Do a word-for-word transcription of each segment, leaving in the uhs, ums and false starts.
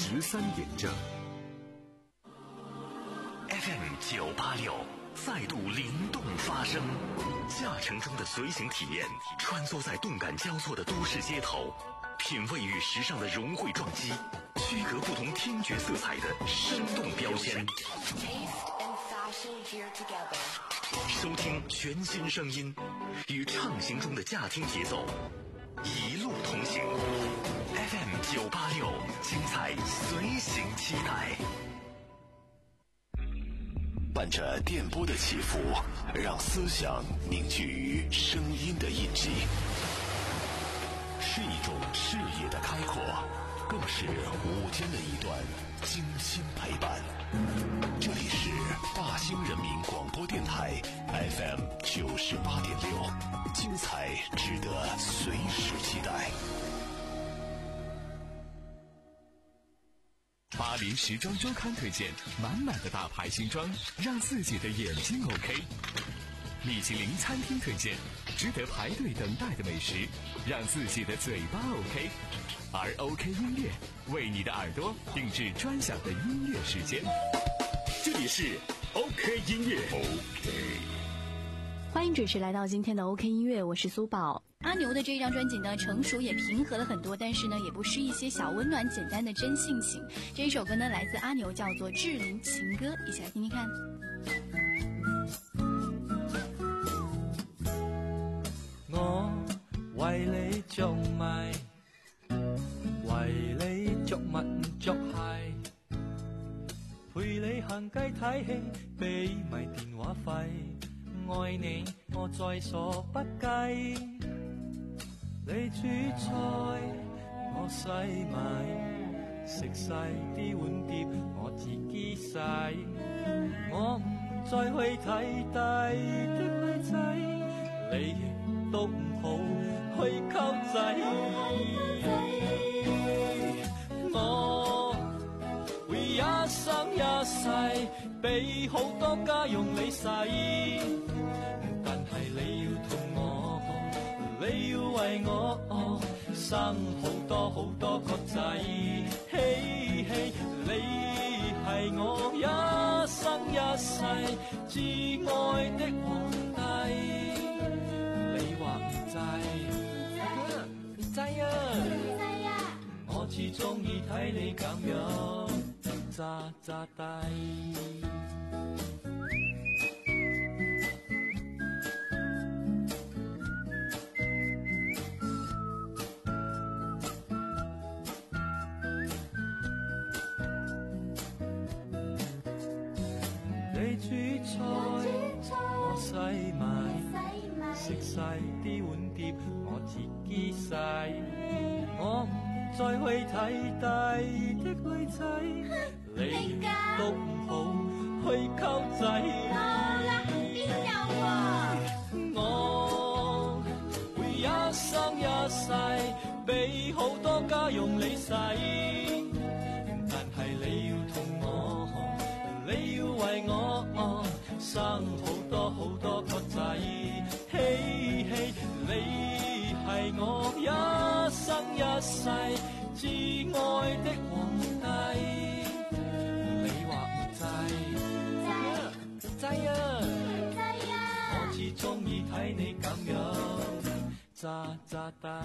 十三点正。 F M 九八六再度灵动发声，驾乘中的随行体验，穿梭在动感交错的都市街头，品味与时尚的融汇撞击，区隔不同听觉色彩的生动标签。收听全新声音，与畅行中的驾听节奏，一路同行。F M 九八六，精彩随行期待。 伴着电波的起伏，让思想凝聚于声音的印记，是一种视野的开阔，更是午间的一段精心陪伴。这里是大兴人民广播电台 F M 九十八点六，精彩值得随时期待。 巴黎时装周刊推荐满满的大牌新装，让自己的眼睛 OK。米其林餐厅推荐值得排队等待的美食，让自己的嘴巴 OK。而 OK 音乐为你的耳朵定制专享的音乐时间。这里是 OK 音乐 OK。 欢迎准时来到今天的 OK 音乐，我是苏宝。阿牛的这张专辑呢，成熟也平和了很多，但是呢，也不失一些小温暖、简单的真性情。这一首歌呢，来自阿牛，叫做《志玲情歌》，一起来听听看。 我為你着迷，為你着襪唔着鞋，陪你行街睇戲，俾埋電話費。愛你我在所不計，你煮菜我洗埋，食晒啲碗碟我自己洗，我唔再去睇低的女仔，你亦都唔好去溝仔，我會一生一世俾好多家用你使。你要同我，你要為我生好多好多個仔，嘿嘿，你係我一生一世至愛的皇帝，你話唔制？唔制啊！我至鍾意睇你咁樣渣渣地。你煮菜我洗埋，食晒啲碗碟我自己洗，我唔再去睇低的女仔，你都唔好去溝仔。邊有啊？我會一生一世俾好多家用你使，但係你要同我，你要為我生好多好多個仔，嘿嘿，你係我一生一世至愛的皇帝，你話唔制？唔制啊！我至鍾意睇你咁樣渣渣地，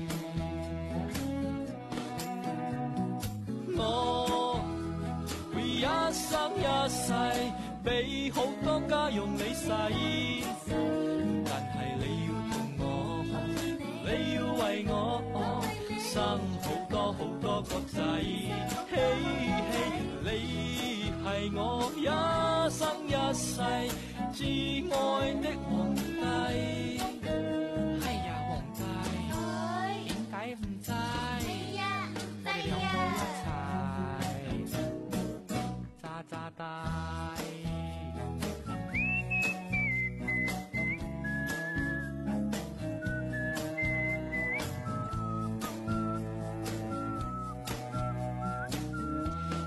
我一生一世俾好多家用你使，但係你要同我，你要為我生好多好多個仔，嘿嘿，你係我一生一世至愛的皇帝。哎呀，皇帝，點解唔制？我哋兩個一齊渣渣大。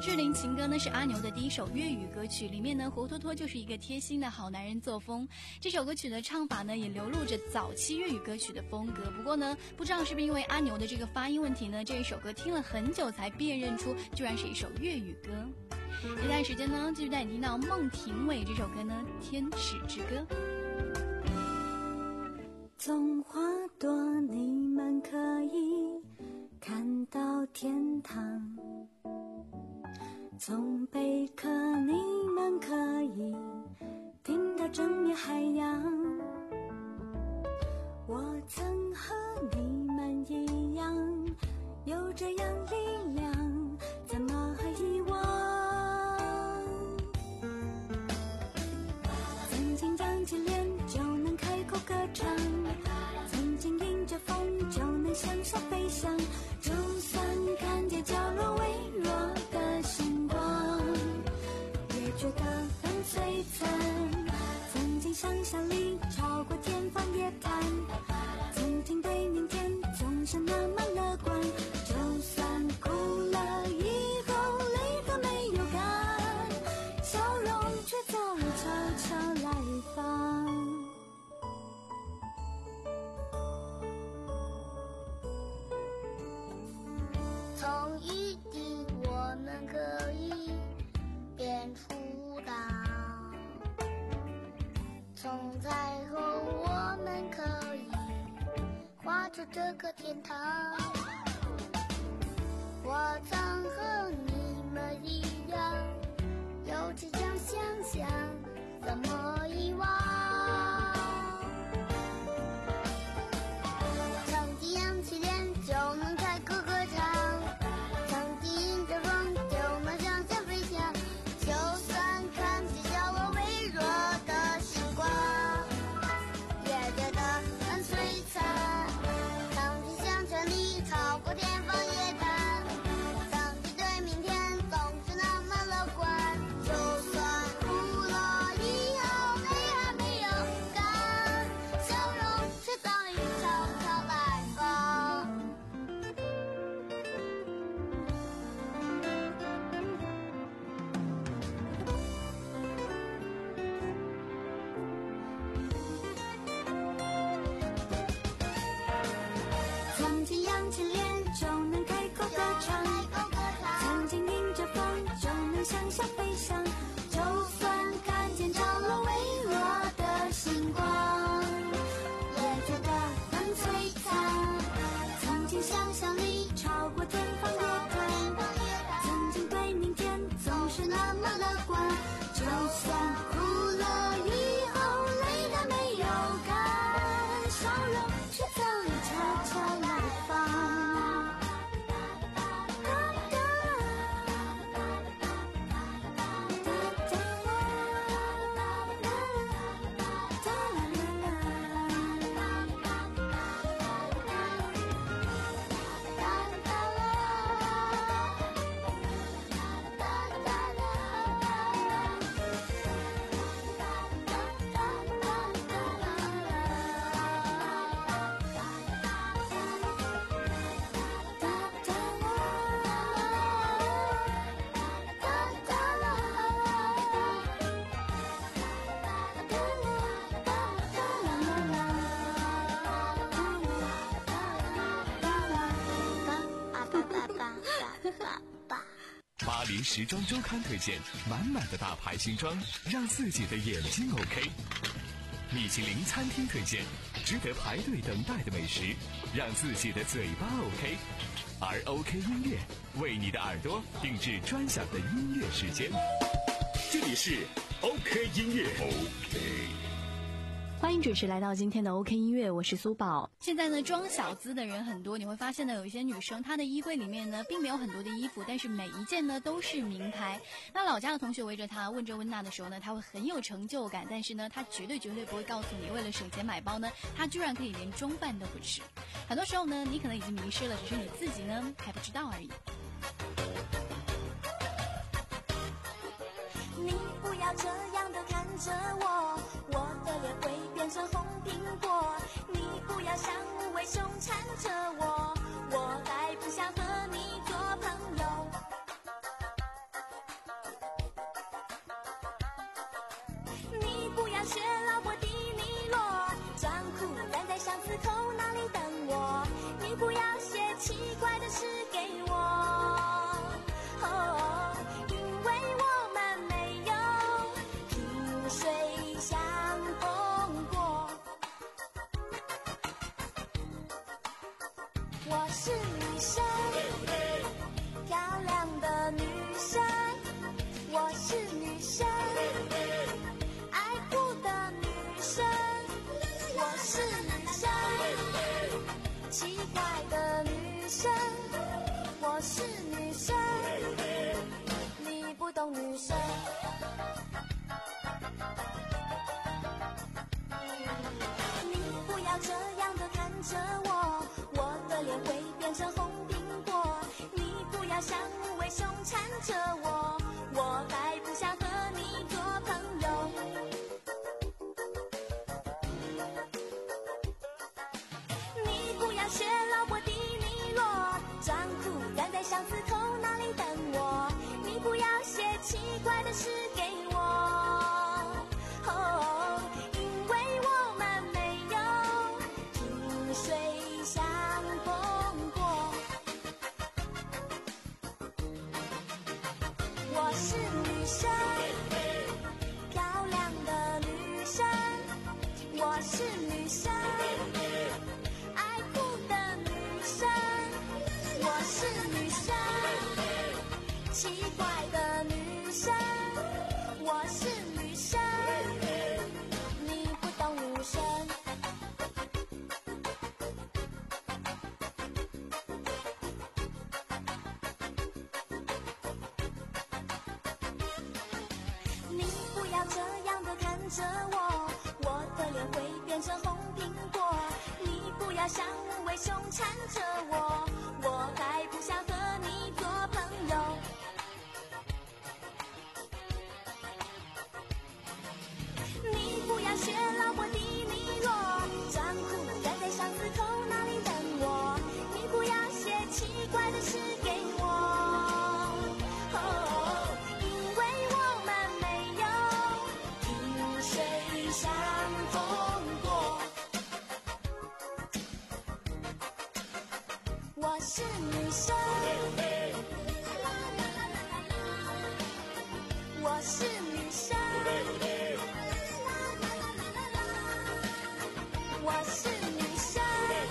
志玲情歌呢是阿牛的第一首粤语歌曲，里面呢活脱脱就是一个贴心的好男人作风。这首歌曲的唱法呢也流露着早期粤语歌曲的风格，不过呢不知道是不是因为阿牛的这个发音问题呢，这一首歌听了很久才辨认出居然是一首粤语歌。接下来时间呢继续带你听到孟庭苇这首歌呢《天使之歌》。 从花朵你们可以看到天堂，从贝壳你们可以听到正面海洋。我曾和你们一样有这样力量，怎么遗忘？曾经扬起脸就能开口歌唱，曾经迎着风就能向上飞翔，就算看见角落微弱的星光，也觉得很璀璨。曾经想象力超过天方夜谭，曾经对明天总是那么乐观，就算哭了以后泪都没有干，笑容却早悄悄来访。 从一滴我们可以变出岛，从彩虹我们可以画出这个天堂。我曾和你们一样有这样想象，怎么遗忘？曾经扬起脸就能开口歌唱，曾经迎着风就能向前飞翔，就算看见角落微弱的星光，也觉得很璀璨。曾经想象力超过天方夜谭，曾经对明天总是那么乐观，就算哭了以后泪还没有干，笑容却早已悄悄来访。 曾经扬起脸就能开口歌唱，曾经迎着风就能向上飞翔，就算看见角落微弱的星光，也觉得很璀璨。曾经想象力超过天方夜谭，曾经对明天总是那么乐观，就算哭了以后泪还没有干，笑容却早已悄悄来访。 巴黎时装周刊推荐满满的大牌新装，让自己的眼睛 OK。米其林餐厅推荐值得排队等待的美食，让自己的嘴巴 OK。而 OK 音乐为你的耳朵定制专享的音乐时间。这里是 OK 音乐 OK。 欢迎准时来到今天的 OK 音乐，我是苏宝。现在呢，装小资的人很多，你会发现呢，有一些女生她的衣柜里面呢，并没有很多的衣服，但是每一件呢都是名牌。那老家的同学围着她问这问那的时候呢，她会很有成就感，但是呢，她绝对绝对不会告诉你，为了省钱买包呢，她居然可以连中饭都不吃。很多时候呢，你可能已经迷失了，只是你自己呢还不知道而已。 你不要这样的看着我，我的脸会变成红苹果。你不要像无尾熊缠着我，我还不想和你做朋友。 这样的看着我，我的脸会变成红苹果。你不要像无尾熊缠着我，我还不想和你做朋友。你不要学老婆迪尼洛，装酷站在巷子头那里等我。你不要写奇怪的诗给我，哦，因为我们没有萍水相逢过。我是女生，漂亮的女生，我是女生，爱哭的女生，我是女生，奇怪的女生，我是女生，你不懂女生。你不要这样的看着我，我的脸会变成红苹果。你不要像无尾熊缠着我，我还不想和你做朋友。你不要学老婆迪尼洛，装酷站在巷子头那里等我。你不要写奇怪的诗给我，哦，因为我们没有萍水相逢过。我是女生，我是女生，我是女生，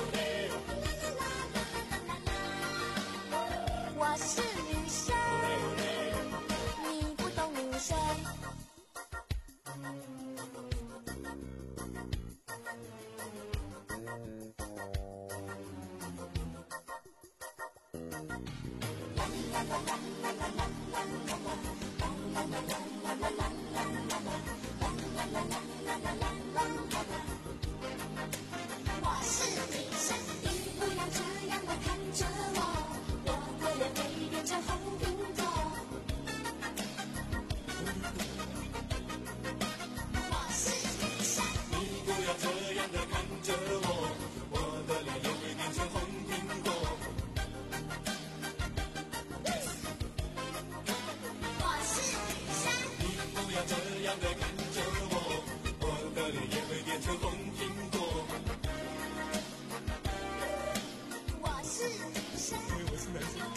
我是女生，你不懂女生。我是女生，你不要这样的看着我，我的脸会变成红苹果。我是女生，你不要这样的看着我，我的脸也会变成红苹果。我是女生，你不要这样的看着我，我的脸也会变成红苹果。我是女生，因为我是男生。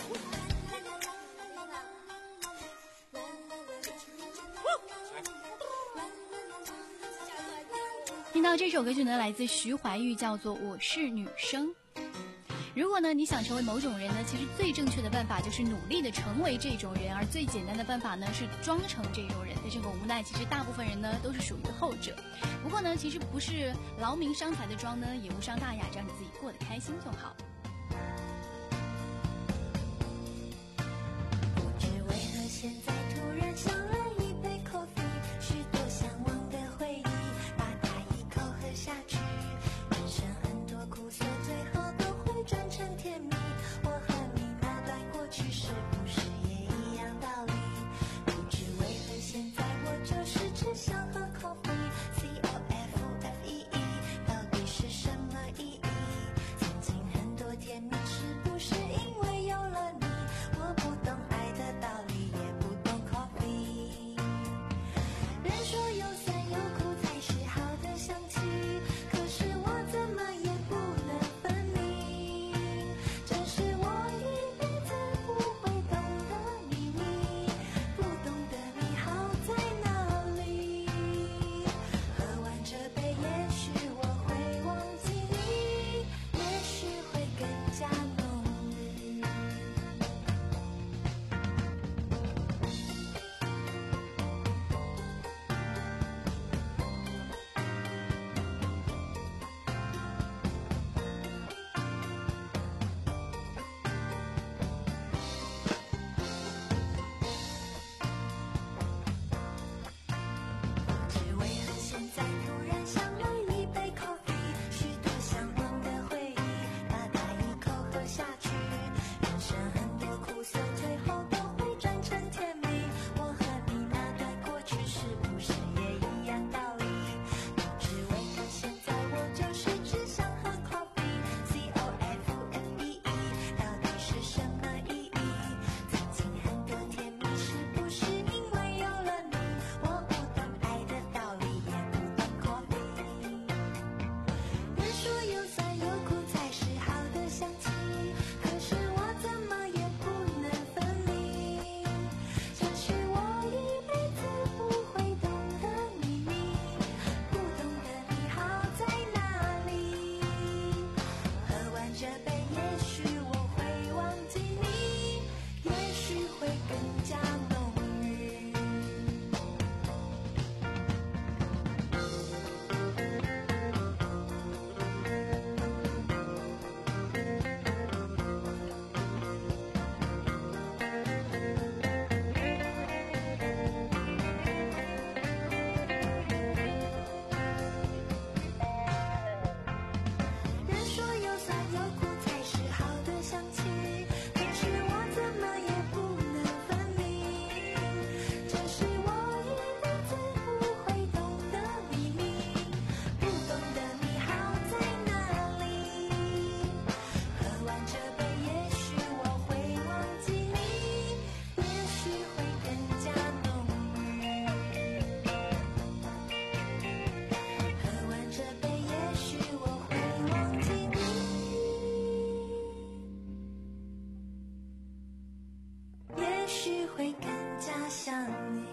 听到这首歌曲呢，来自徐怀钰，叫做《我是女生》。如果呢你想成为某种人呢，其实最正确的办法就是努力的成为这种人，而最简单的办法呢是装成这种人。但是很无奈，其实大部分人呢都是属于后者。不过呢，其实不是劳民伤财的装呢，也无伤大雅，只要你自己过得开心就好。 不知为何现在突然想了一杯 coffee， 许多向往的回忆，把它一口喝下去。人生很多苦涩，最后都会转成甜蜜。我和你那段过去，是不是也一样道理？不知为何现在我就是只想喝 coffee，C O F F E E， 到底是什么意义？曾经很多许会更加想你。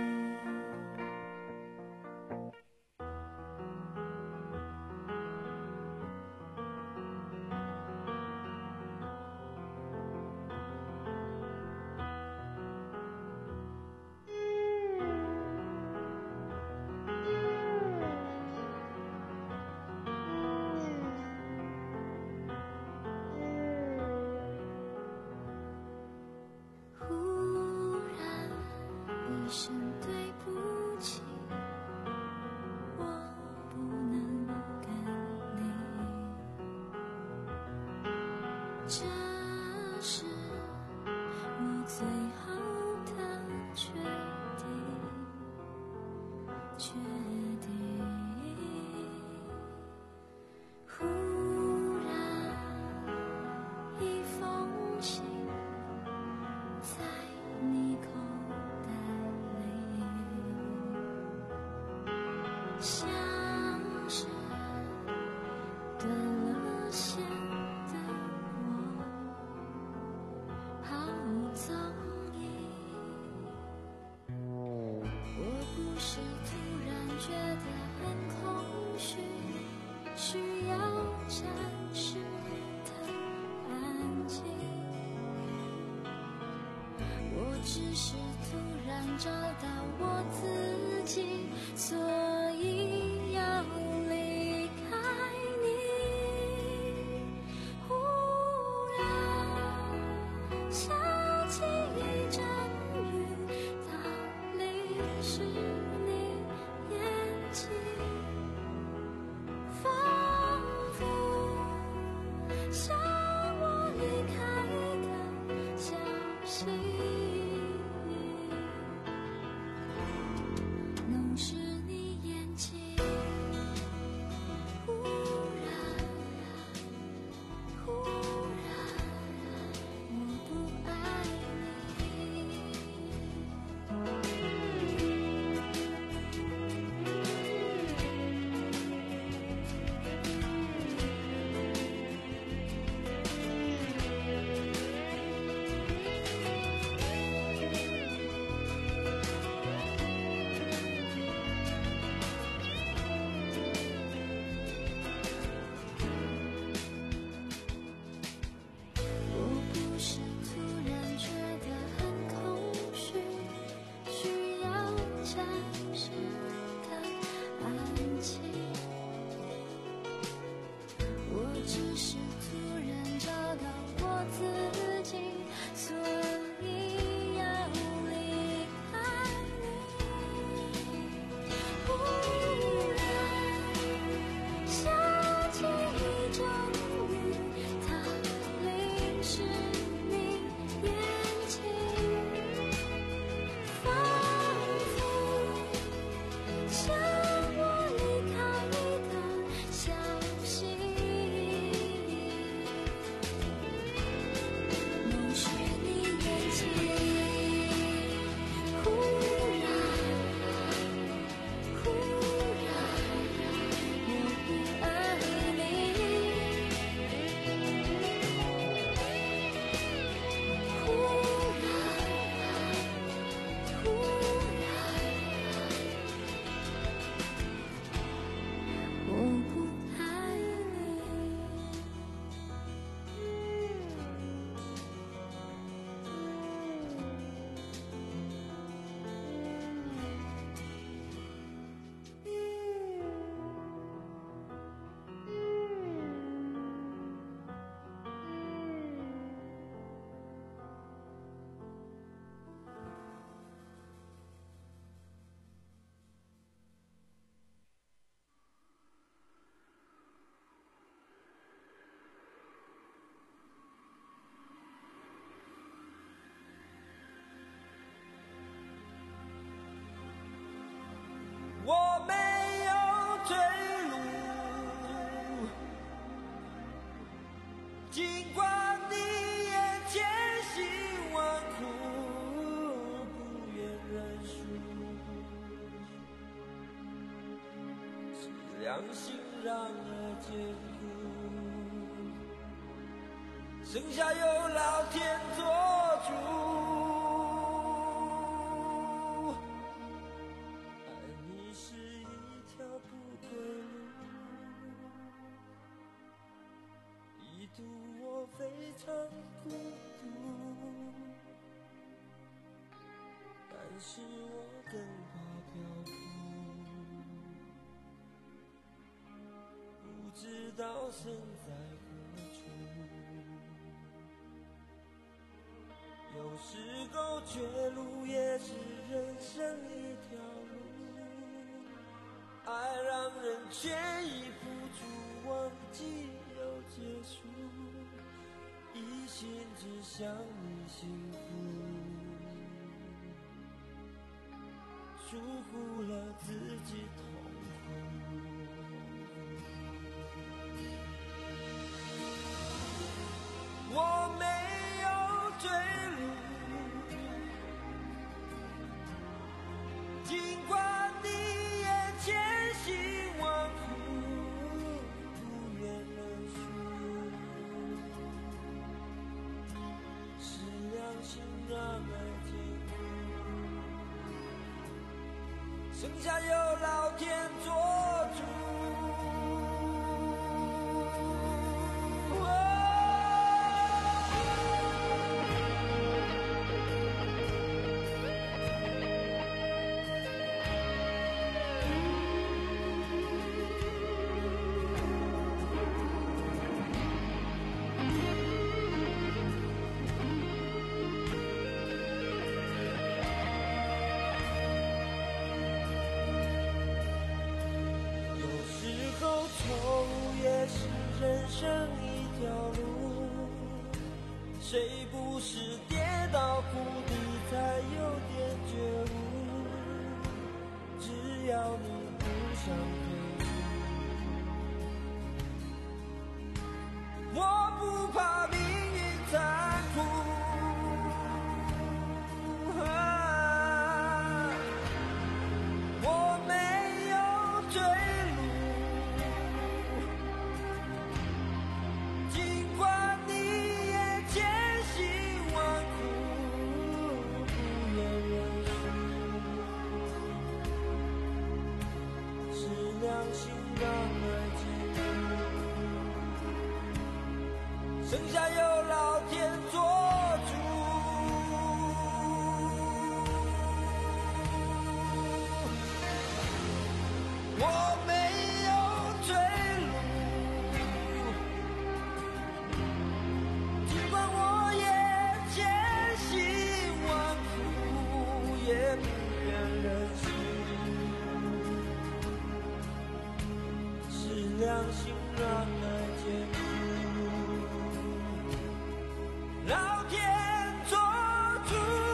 只是突然找到我自己，所以要离开你。忽然下起一阵雨，逃离是你眼睛，仿佛向我离开的消息。弄湿你眼睛，忽然，忽然，我不爱你。 我没有退路，尽管你眼前辛万苦，不愿认输，是良心让儿艰苦，剩下由老天做主。 是我更怕漂浮，不知道身在何处。有时候绝路也是人生一条路，爱让人全意付出，忘记又结束，一心只想你幸福，疏忽了自己痛苦。我没有坠入，尽管你也千辛万苦，不愿认输，是良心让爱坚固，剩下有老天做主。人生一条路，谁不是跌到谷底才有点觉悟？只要你不想退出，我不怕命运残酷。啊，我没有坠入，剩下有老天做主。我没有坠入，尽管我也千辛万苦，也不愿认输，是良心让爱坚固，老天做主。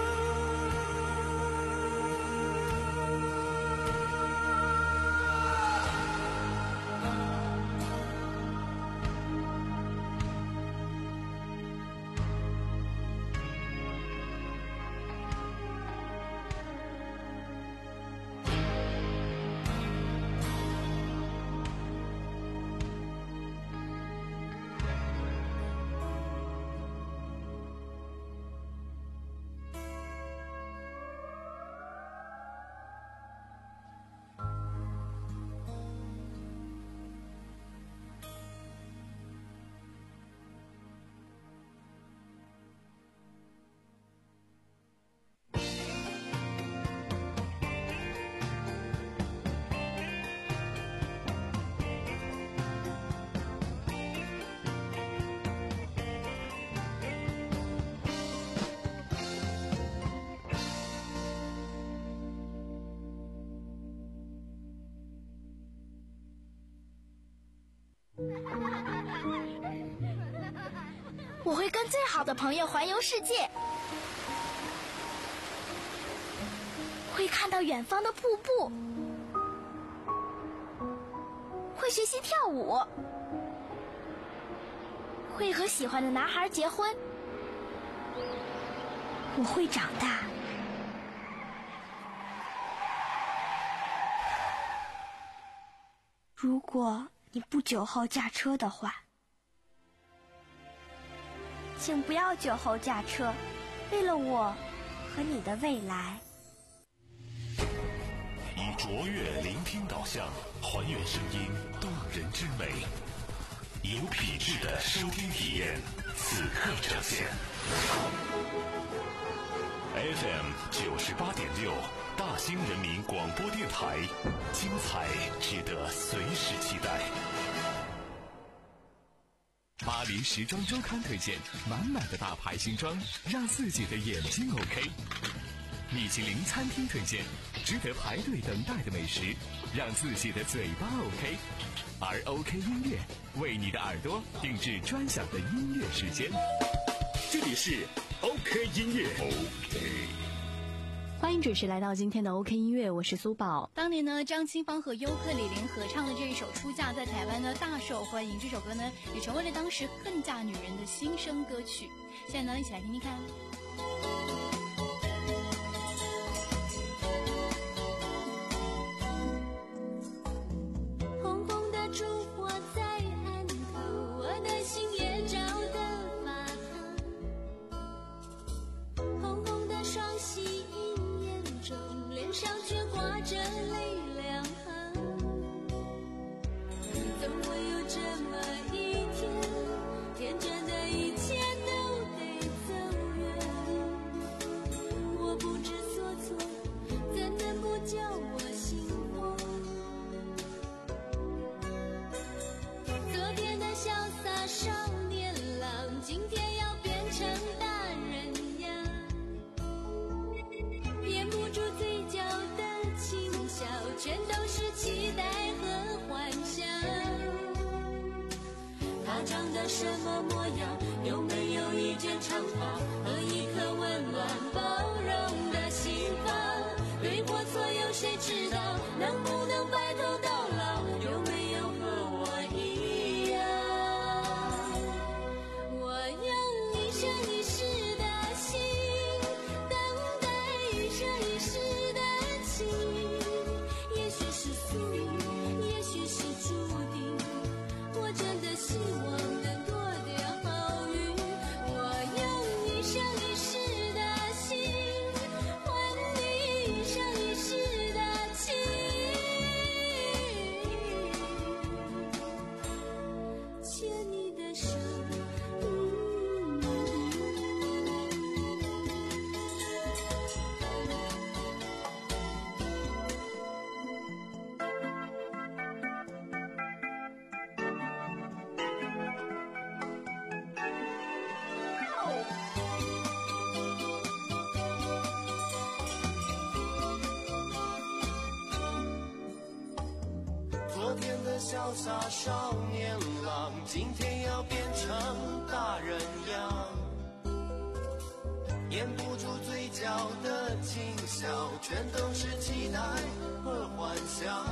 我会跟最好的朋友环游世界，会看到远方的瀑布，会学习跳舞，会和喜欢的男孩结婚。我会长大。如果你不酒后驾车的话，请不要酒后驾车，为了我和你的未来。 以卓越聆听导向，还原声音动人之美，有品质的收听体验，此刻呈现。 F M 九十八点六，大兴人民广播电台，精彩值得随时期待。 巴黎时装周刊推荐满满的大牌新装，让自己的眼睛 OK。米其林餐厅推荐值得排队等待的美食，让自己的嘴巴 OK。而 OK 音乐为你的耳朵定制专享的音乐时间。这里是 OK 音乐 OK。 欢迎准时来到今天的 OK 音乐，我是苏宝。当年呢，张清芳和尤克里里合唱的这一首《出嫁》在台湾呢大受欢迎，这首歌呢也成为了当时恨嫁女人的心声歌曲。现在呢，一起来听听看。 红红的烛火在案头，我的心也照得发烫。红红的双喜映眼中，脸上却挂着泪两行。怎会有这么一天，天真的一切都得走远。我不知所措，怎能不叫我心慌？昨天的潇洒少年郎，今天要变成大人样。掩不住嘴角的轻笑，全都是期待和幻想。他长得什么模样？有没有一卷长发和一颗温暖包容的心房？对或错有谁知道？能不能白头到老？有没有和我一样？我用一生一世的心，等待一生一世的情。也许是宿命，也许是注定，我真的希望能多点好运。我用一生一世的心，换你一生一世的情。牵你的手，嗯昨天的潇洒少年郎，今天要变成大人样。掩不住嘴角的轻笑，全都是期待和幻想。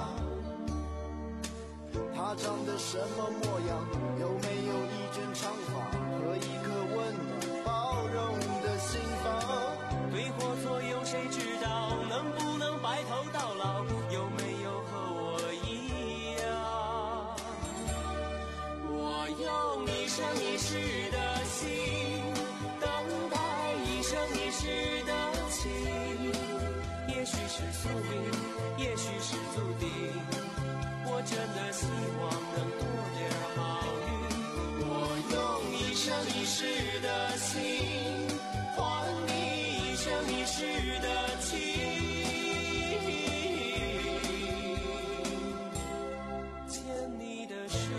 他长得什么模样？有没有一卷长发和一颗温暖包容的心房？对或错有谁知道？能不能白头到老？有没有和我一样？我用一生一世的心，等待一生一世的情。也许是宿命，也许是注定，我真的希望能多点好运。我用一生一世的心，换你一生一世的情。牵你的手，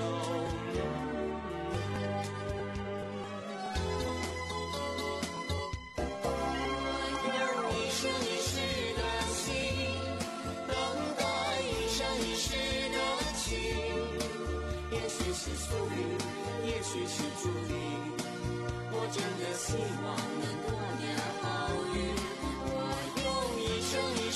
我用一生一世的心，等待一生一世的情。也许是宿命，也许是注定，我真的希望能多点好运。我用一生一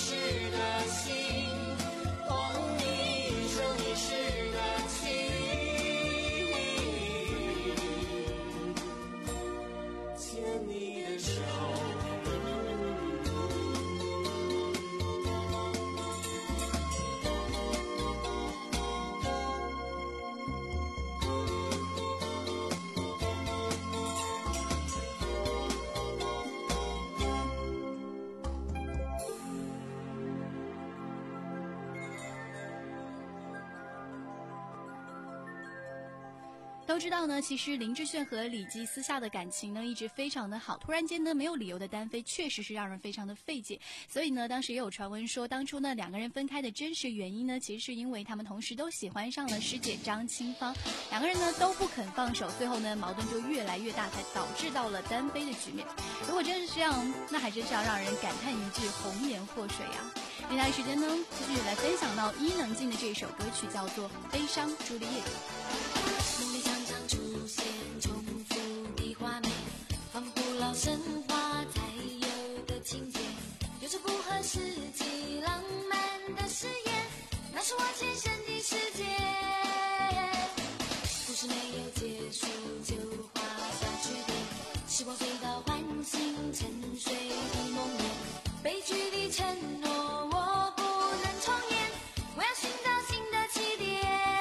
都知道呢，其实林志炫和李记私下的感情呢一直非常的好，突然间呢没有理由的单飞，确实是让人非常的费解。所以呢，当时也有传闻说，当初呢两个人分开的真实原因呢，其实是因为他们同时都喜欢上了师姐张清芳，两个人呢都不肯放手，最后呢矛盾就越来越大，才导致到了单飞的局面。如果真是这样，那还真是要让人感叹一句红颜祸水啊。接下来时间呢，继续来分享到伊能静的这首歌曲，叫做《悲伤朱丽叶》。 梦里常常出现重复的画面，仿佛古老神话才有的情节，有着不合实际浪漫的誓言，那是我前生的世界。故事没有结束就画下句点，时光隧道唤醒沉睡的梦魇，悲剧的承诺我不能重演，我要寻找新的起点。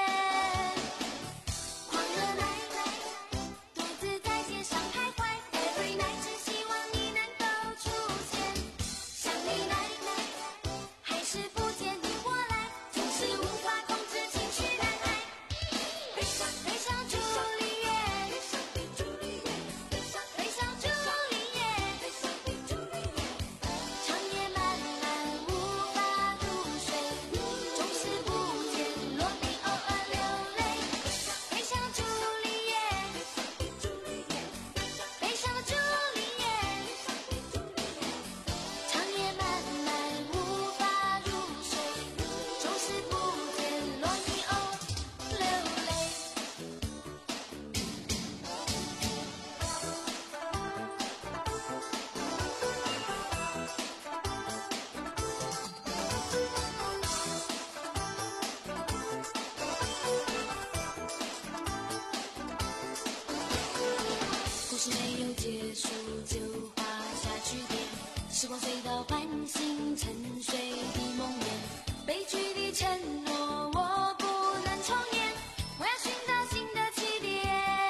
狂热奶奶独自在街上徘徊 ，Every night 只希望你能够出现。想你奶奶，还是不见你过来，总是无法控制情绪难挨。悲伤悲伤朱丽叶，悲伤的朱丽叶，悲伤悲伤朱丽叶，悲伤的朱丽叶。长夜漫漫无法入睡，总是不见落笔偶尔流泪。悲伤朱丽叶，悲伤的朱丽叶，长夜漫漫无法入睡，总是不见落笔偶流泪。故事没有结束就画下句点，时光隧道唤醒沉睡的梦魇，悲剧的承诺我不能重演，我要寻找新的起点。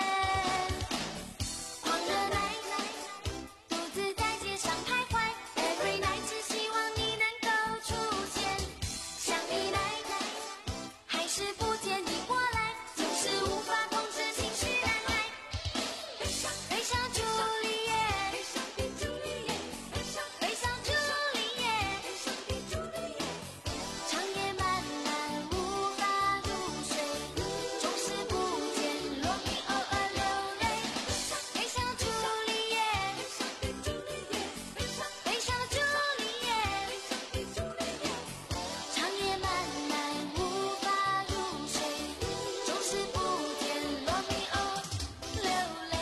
狂热奶奶独自在街上徘徊 ，Every night 只希望你能够出现。想你奶奶，还是不见你过来，总是无法控制情绪难挨。悲伤悲伤朱丽叶，悲伤的朱丽叶，悲伤悲伤朱丽叶，悲伤的朱丽叶。长夜漫漫无法入睡，总是不见落笔偶尔流泪。悲伤朱丽叶，悲伤的朱丽叶，悲伤悲伤朱丽叶，悲伤的朱丽叶。长夜漫漫无法入睡，总是不见落笔偶流泪。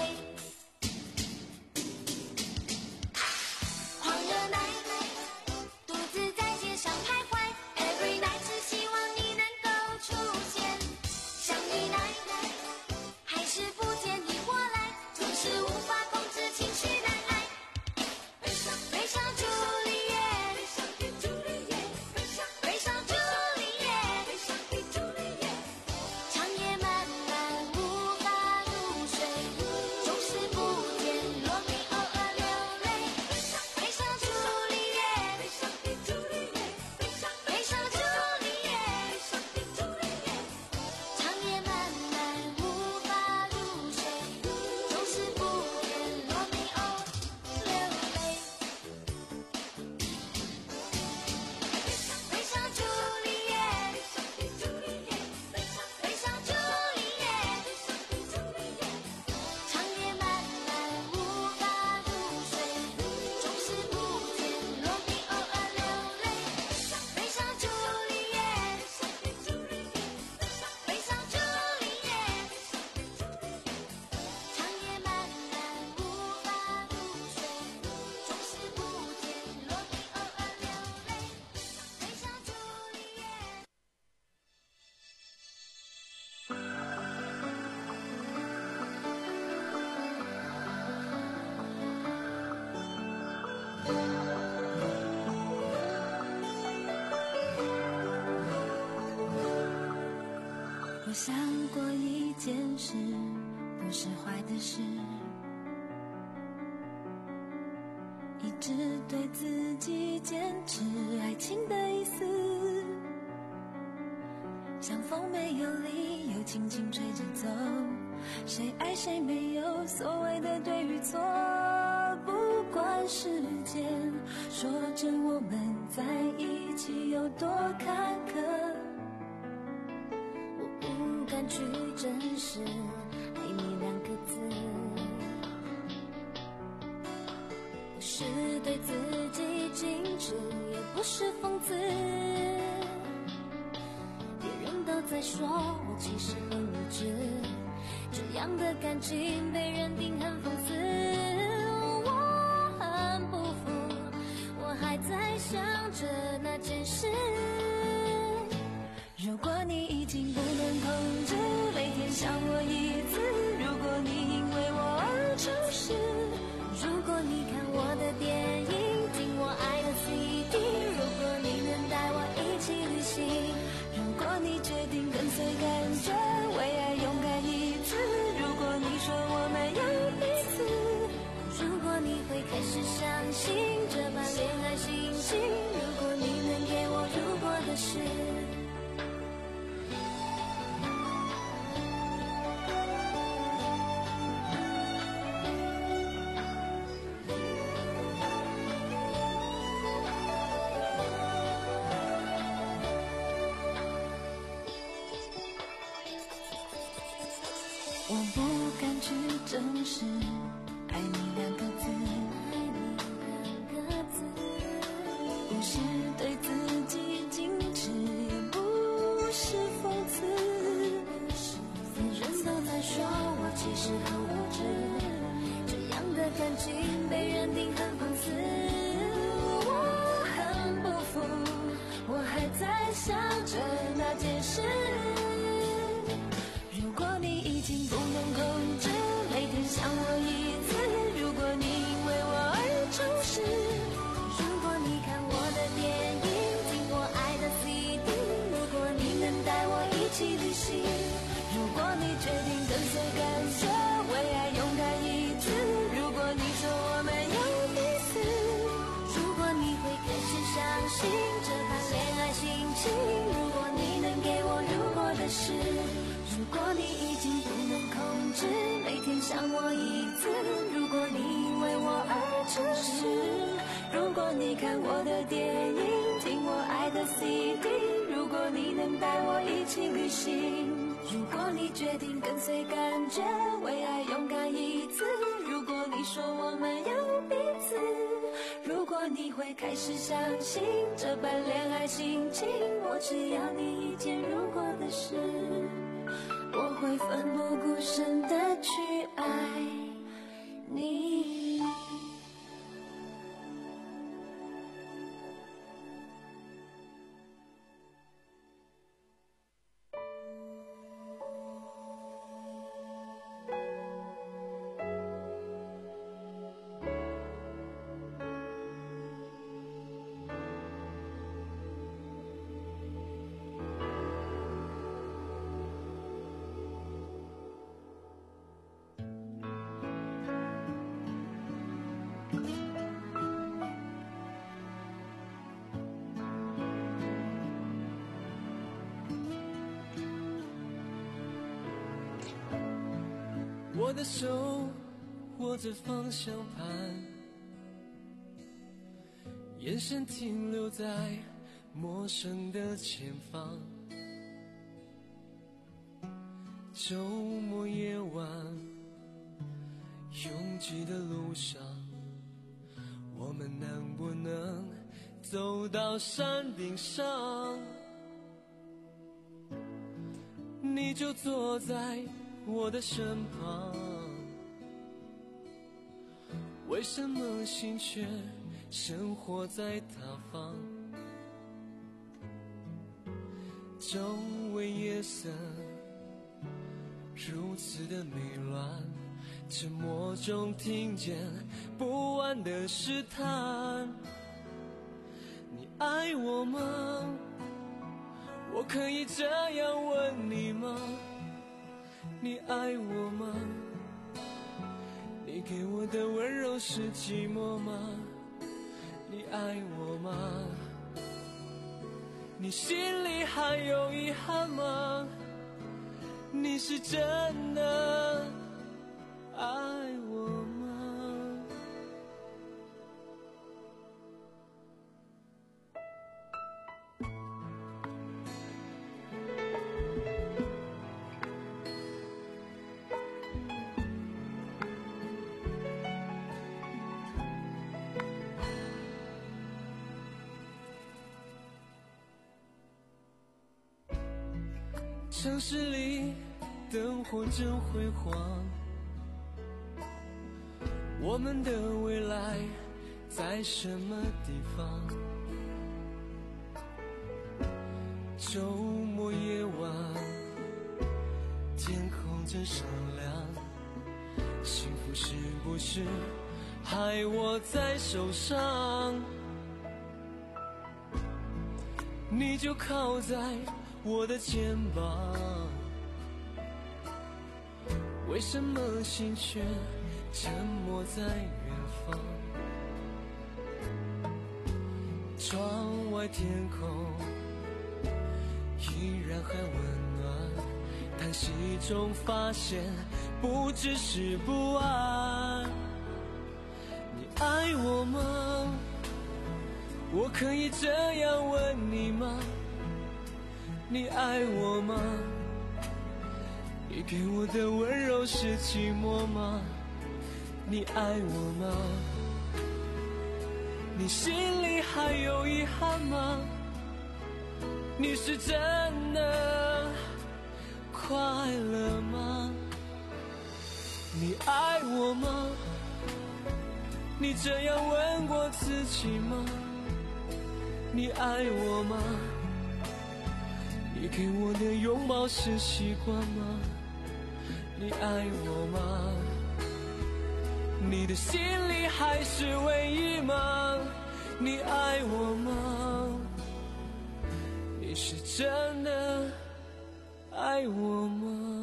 狂热奶奶独自在街上徘徊 ，Every night 只希望你能够出现。想你奶奶，还是不见你过来，总是无法控制情绪难挨。悲伤悲伤朱丽叶，悲伤的朱丽叶，悲伤悲伤朱丽叶，悲伤的朱丽叶。长夜漫漫无法入睡，总是不见落笔偶尔流泪。悲伤朱丽叶，悲伤的朱丽叶，悲伤悲伤朱丽叶，悲伤的朱丽叶。长夜漫漫无法入睡，总是不见落笔偶流泪。悲伤朱丽叶，悲伤的朱丽叶，悲伤悲伤朱丽叶，悲伤的朱丽叶。长夜漫漫无法入睡，总是不见落笔偶尔流泪。悲伤朱丽叶，悲伤的朱丽叶，悲伤朱丽叶，悲伤的朱丽叶。长夜漫漫无法入睡，总是不见落笔偶尔流泪。悲伤朱丽叶。 我想过一件事，不是坏的事，一直对自己坚持爱情的意思，像风没有理由轻轻吹着走， 谁爱谁没有所谓的对与错，不管时间说着我们在一起有多坎坷， 我不敢去证实爱你两个字，不是对自己矜持，也不是讽刺，别人都在说我其实很理智，这样的感情被认定很讽刺，我很不服，我还在想着那件事。 如果你已经不能控制每天想我一次，如果你因为我而诚实， 如果你看我的电影，听我爱的 C D， 如果你能带我一起旅行， 如果你决定跟随感觉，为爱勇敢一次，如果你说我们有彼此， 如果你会开始相信这般恋爱心情，如果你能给我如果的事。 我不敢去证实爱你两个字， 爱你两个字， 不是对自己矜持，也不是讽刺， 别人都在说我其实很无知，这样的感情被认定很讽刺， 我很不服，我还在想着那件事。如果你已经不能控制每天想我一次，如果你因为我而诚实， 如果你看我的电影，听我爱的 C D， 如果你能带我一起旅行， 如果你决定跟随感觉，为爱勇敢一次，如果你说我们有彼此， 如果你会开始相信这般恋爱心情，如果你能给我如果的事， 如果你已经不能控制每天想我一次，如果你因为我而诚实，如果你看我的电影，听我爱的 C D， 如果你能带我一起旅行，如果你决定跟随感觉，为爱勇敢一次，如果你说我们有彼此，如果你会开始相信这般恋爱心情，我只要你一件如果的事，我会奋不顾身地去爱你。 我的手握着方向盘，眼神停留在陌生的前方。周末夜晚，拥挤的路上，我们能不能走到山顶上？你就坐在我的身旁，为什么心却生活在他方？周围夜色如此的迷乱，沉默中听见不安的试探。你爱我吗？我可以这样问你吗？你爱我吗？你给我的温柔是寂寞吗？你爱我吗？你心里还有遗憾吗？你是真的城市里灯火真辉煌，我们的未来在什么地方？周末夜晚，天空真闪亮，幸福是不是还握在手上？你就靠在我的肩膀，为什么心却沉默在远方？窗外天空依然很温暖，叹息中发现不只是不安。你爱我吗？我可以这样问你吗？你爱我吗？你给我的温柔是寂寞吗？你爱我吗？你心里还有遗憾吗？你是真的快乐吗？你爱我吗？你这样问过自己吗？你爱我吗？你给我的拥抱是习惯吗？你爱我吗？你的心里还是唯一吗？你爱我吗？你是真的爱我吗？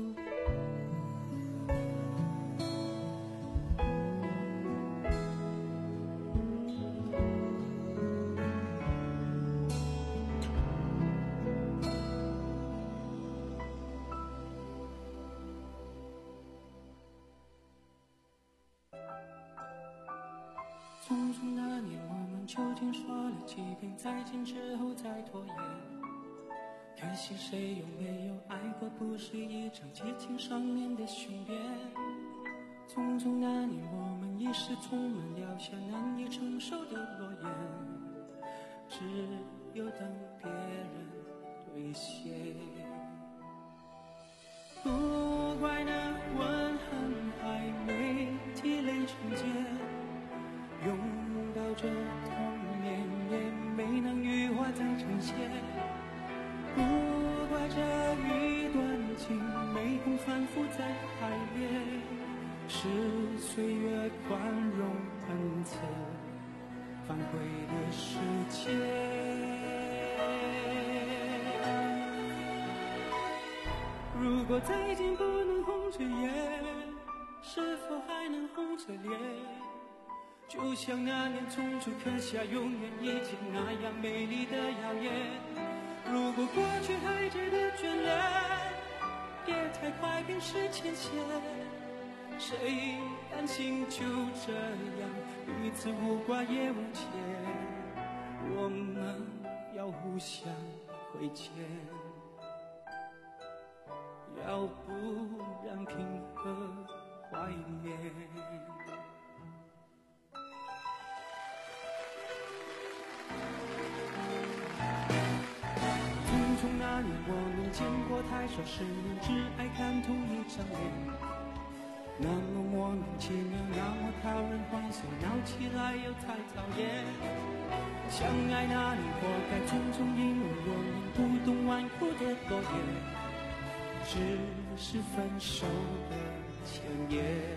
匆匆那年，我们究竟说了几遍再见之后再拖延？可惜谁有没有爱过，不是一张激情上面的雄辩。匆匆那年，我们一时匆忙撂下难以承受的诺言，只有等别人兑现。不怪那吻痕还没积累成茧，拥抱着童年也没能羽化再成仙，不怪这一段情没空反复再排练，是岁月宽容恩赐反悔的时间。如果再见不能红着眼，是否还能红着脸？就像那年匆促刻下永远以前那样美丽的谣言。如果过去还值得眷恋，别太快冰释前嫌。谁甘心就这样彼此无挂也无牵？我们要互相亏欠，要不然凭何怀念？匆匆那年，我们见过太少世面，只爱看同一张脸，那么莫名其妙，那么讨人欢喜，闹起来又太讨厌。相爱那年活该匆匆，因为我们不懂顽固的诺言，只是分手的前言。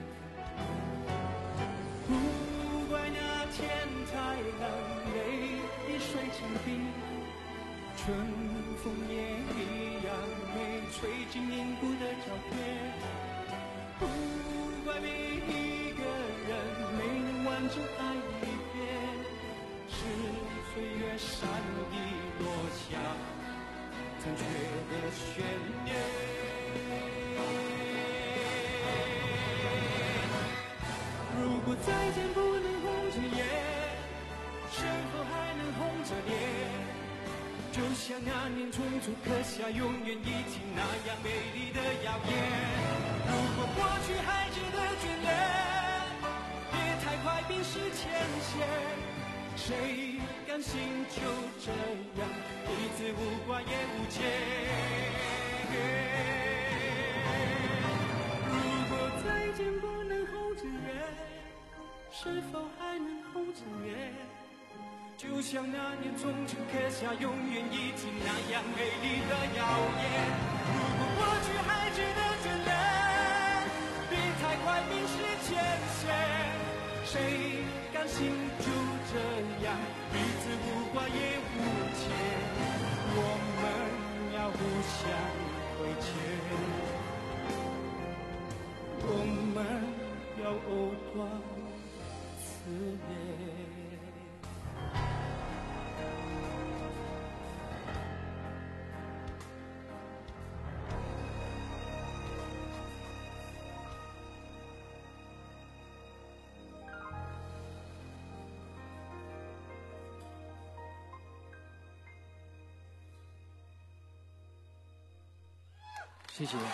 不怪那天太冷，泪已水成冰，春风也一样没吹进凝固的照片。不怪每一个人没能完整爱一遍，是岁月善意落下残缺的悬念。如果再见不能红着眼，是否还能红着脸？就像那年匆促刻下永远以前那样美丽的谣言。如果过去还值得眷恋，别太快冰释前嫌。谁甘心就这样彼此无挂也无牵。如果再见不能红着眼，是否还能红着脸？就像那年从前刻下永远一起那样美丽的谣言。如果过去还值得眷恋，别太快冰释前嫌。谁甘心就这样彼此无挂也无牵？我们要互相亏欠，我们要藕断丝连。谢谢。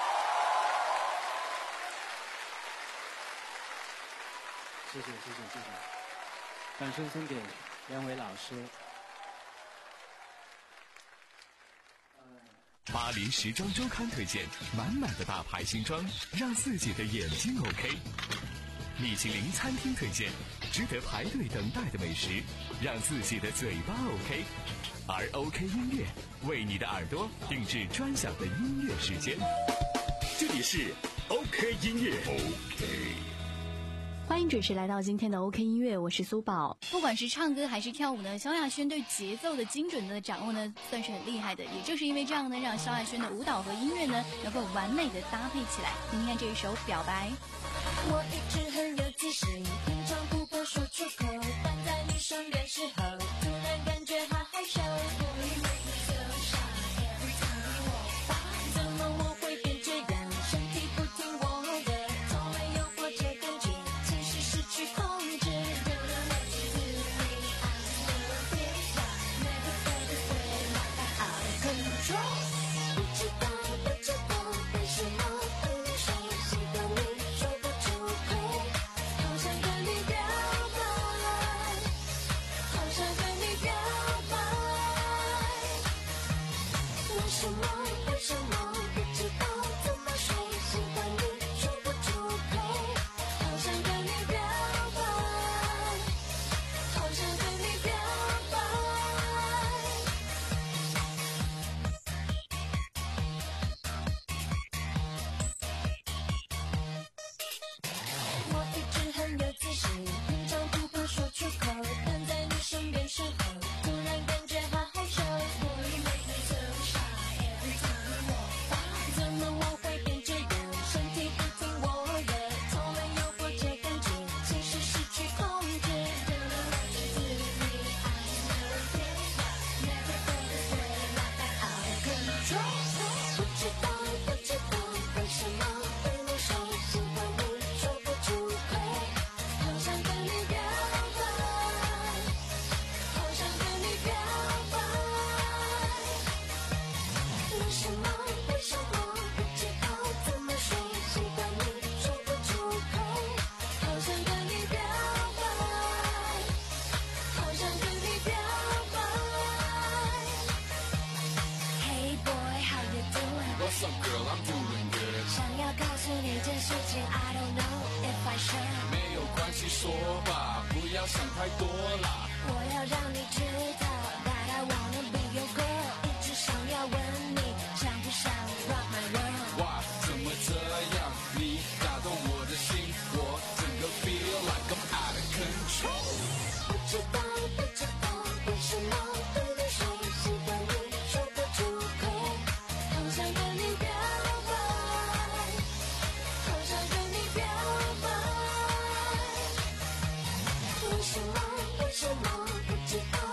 谢谢谢谢谢谢，掌声送给两位老师。 巴黎时装周刊推荐满满的大牌新装，让自己的眼睛 OK。米其林餐厅推荐值得排队等待的美食，让自己的嘴巴 OK。而 OK 音乐为你的耳朵定制专享的音乐时间，这里是 OK 音乐 OK。 欢迎准时来到今天的 OK 音乐，我是苏宝。不管是唱歌还是跳舞呢，萧亚轩对节奏的精准的掌握呢，算是很厉害的。也就是因为这样呢，让萧亚轩的舞蹈和音乐呢，能够完美的搭配起来。听听看这一首《表白》。 我一直很有自信，平常不敢说出口，但在你身边时候，突然感觉好害羞。怎么我会变这样？身体不听我的，从没有过这感觉，其实失去控制。不知道不知道为什么对你说喜欢你，说不出口，好想跟你表白，好想跟你表白。为什么为什么不知道怎么说喜欢你，说不出口，好想跟你表白，好想跟你表白。我一直很有自信，平常不敢说出口，但在你身边时候，突然感觉好害羞。怎么我会变这样？身体不听我的，从没有过这感觉，其实失去控制。不知道不知道为什么对你说喜欢你，说不出口，好想跟你表白，好想跟你表白。为什么为什么不知道怎么说喜欢你，说不出口，好想跟你表白，好想跟你表白。Hey boy, how you doing? What's up, girl? I'm doing good. 想要告诉你件事情 I don't know if I should。 没有关系，说吧，不要想太多啦。 我要让你知道 that I wanna be your girl， 一直想要问你，想不想 rock my world？ 哇，怎么这样？你打动我的心，我整个 feel like I'm out of control。 不知道不知道为什么对你说喜欢你，说不出口，好想跟你表白，好想跟你表白。为什么为什么不知道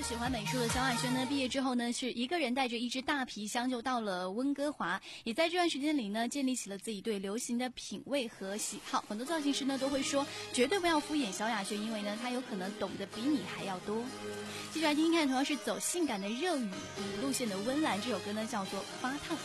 喜欢美术的萧亚轩呢，毕业之后呢，是一个人带着一只大皮箱就到了温哥华，也在这段时间里呢，建立起了自己对流行的品味和喜好。很多造型师呢都会说，绝对不要敷衍萧亚轩，因为呢，他有可能懂得比你还要多。继续来听听看，同样是走性感的热语路线的温岚，这首歌呢叫做《发烫》。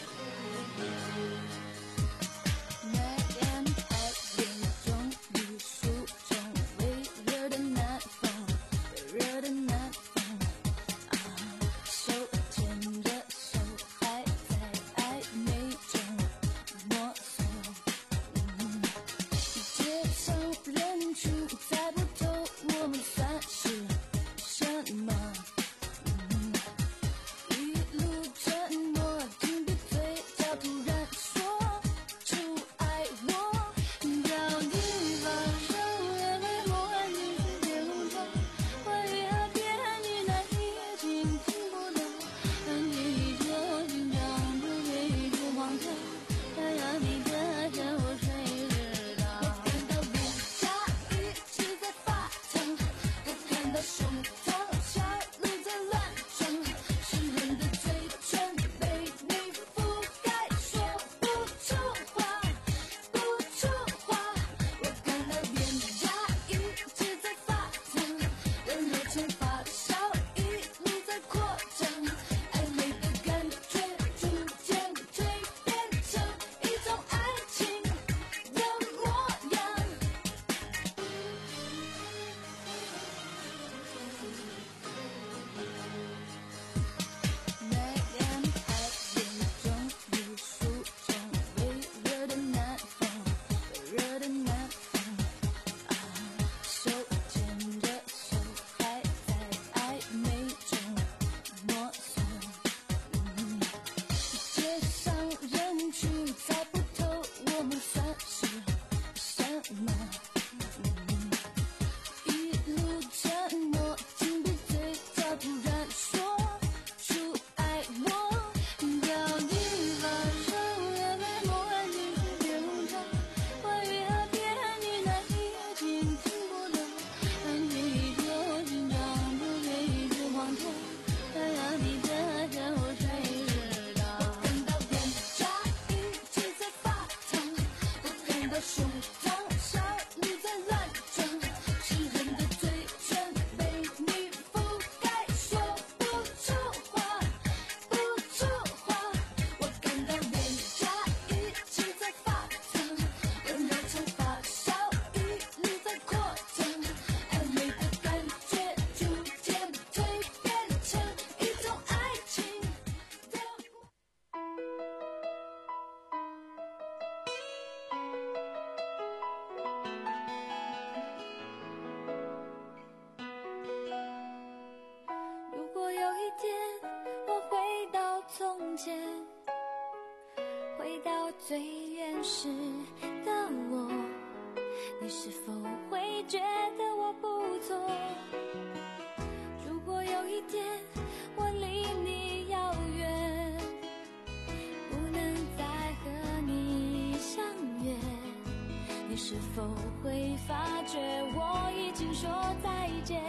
回到最原始的我，你是否会觉得我不错？如果有一天我离你遥远，不能再和你相约，你是否会发觉我已经说再见？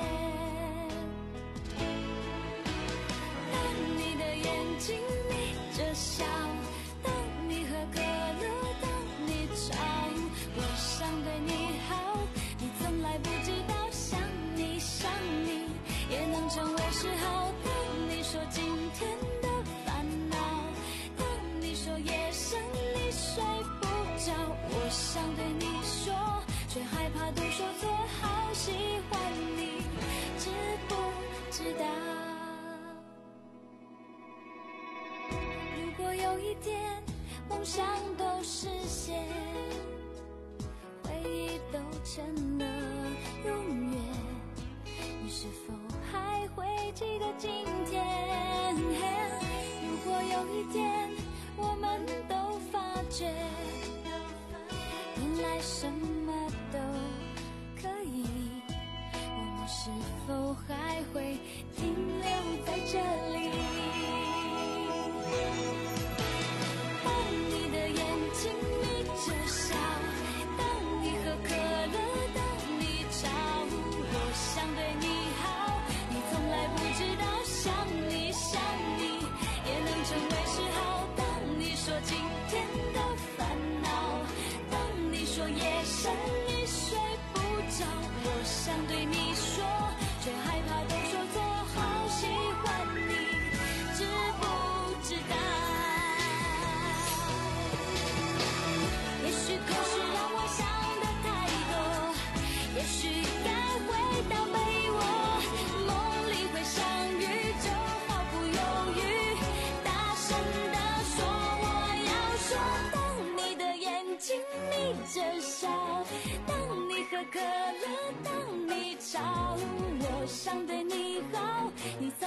当你的眼睛眯着笑，当你喝可乐，当你吵，我想对你好，你从来不知道，想你想你也能成为嗜好。当你说今天的烦恼，当你说夜深你睡不着，我想对你说，却害怕都说错，好喜欢你，知不知道？如果有一天梦想都实现，回忆都成了永远，你是否还会记得今天？如果有一天我们都发觉，原来什么都可以，我们是否还会停留在这里？当你的眼睛眯着笑，当你喝可乐，当你吵，我想对你好，你从来不知道。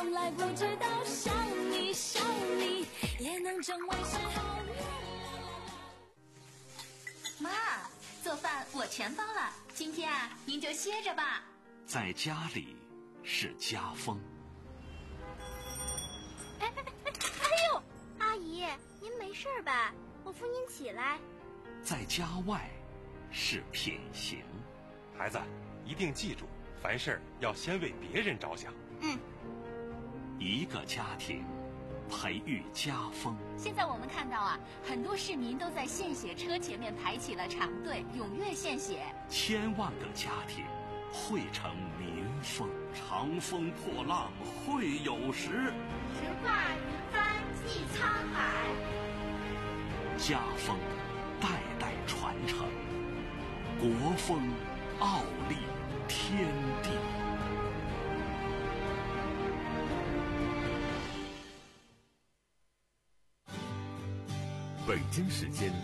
从来不知道想你想你也能成为嗜好。 妈，做饭我全包了，今天啊，您就歇着吧。 在家里是家风。 哎哎哎哎呦，阿姨，您没事吧？我扶您起来。 在家外是品行。 孩子，一定记住，凡事要先为别人着想。 嗯。 一个家庭培育家风。 现在我们看到啊，很多市民都在献血车前面排起了长队，踊跃献血。 千万个家庭汇成民风。长风破浪会有时， 直挂云帆济沧海。 家风代代传承，国风傲立天地。 北京时间